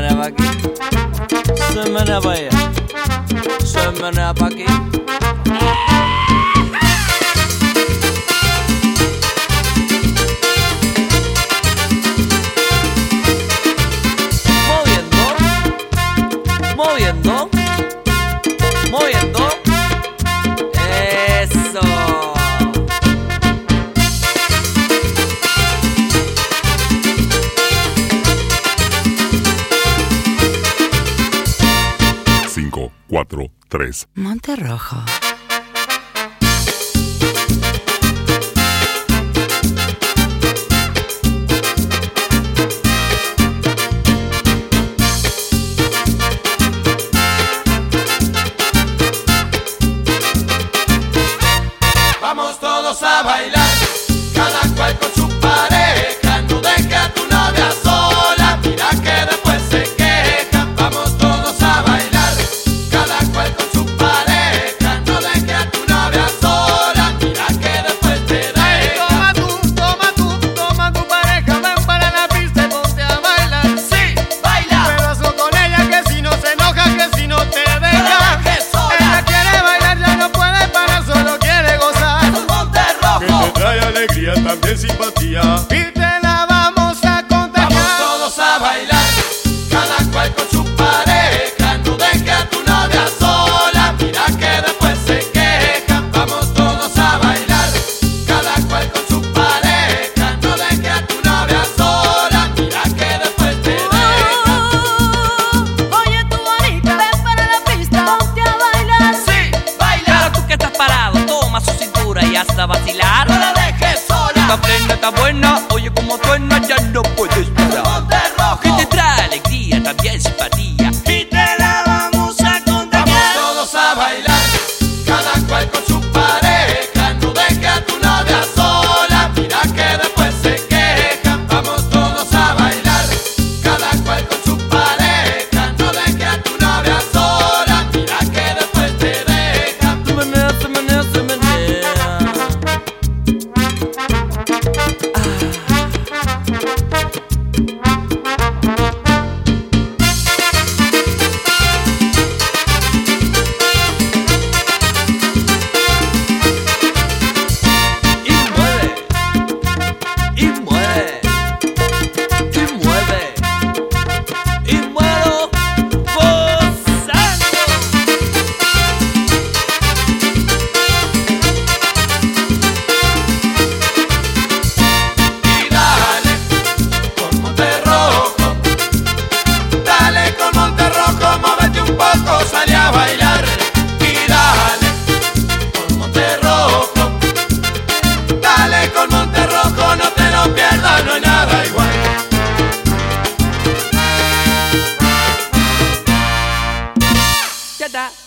menea pa' aquí, se menea pa' allá, se menea pa' aquí. Moviendo, moviendo, eso. Cinco, cuatro, tres. Monterrojo. Vamos todos a bailar, cada cual con su pareja. No deje a tu novia sola, mira que después se queja. Vamos todos a bailar, cada cual con su pareja. No deje a tu novia sola, mira que después te deja. Toma tu pareja, ven para la pista y ponte a bailar. Sí, baila, Pero hazlo con ella que si no se enoja, que si no te deja. deje sola. Ella quiere bailar, ya no puede parar, solo quiere gozar. Monterrojo. Que te trae alegría, también simpatía. Y te la vamos a contagiar. Vamos todos a bailar, cada cual con su pareja. No deje a tu novia sola, mira que después se queja. Vamos todos a bailar, cada cual con su pareja. No deje a tu novia sola, mira que después te deja. Oye tu bonita, ven para la pista, ponte a bailar. Sí, baila, Claro, tú que estás parado, toma su cintura y hasta vacilar. no la dejes sola. Esta prenda está buena, oye como suena, ya no puedes parar. Monterrojo. Que te trae alegría, también simpatía. Y te la vamos a contagiar. Vamos todos a bailar, cada cual con su pareja. No deje a tu novia sola, mira que después se queja. Vamos todos a bailar, cada cual con su pareja. No deje a tu novia sola, mira que después te deja. Se menea, se menea, se menea. Y mueve, y mueve, y mueve, y muero gozando. Y dale con Monterrojo, dale con Monterrojo, móvete un poco, sale a bailar. Y dale con Monterrojo, dale con Monterrojo, no te lo pierdas, no hay nada igual. Ya está.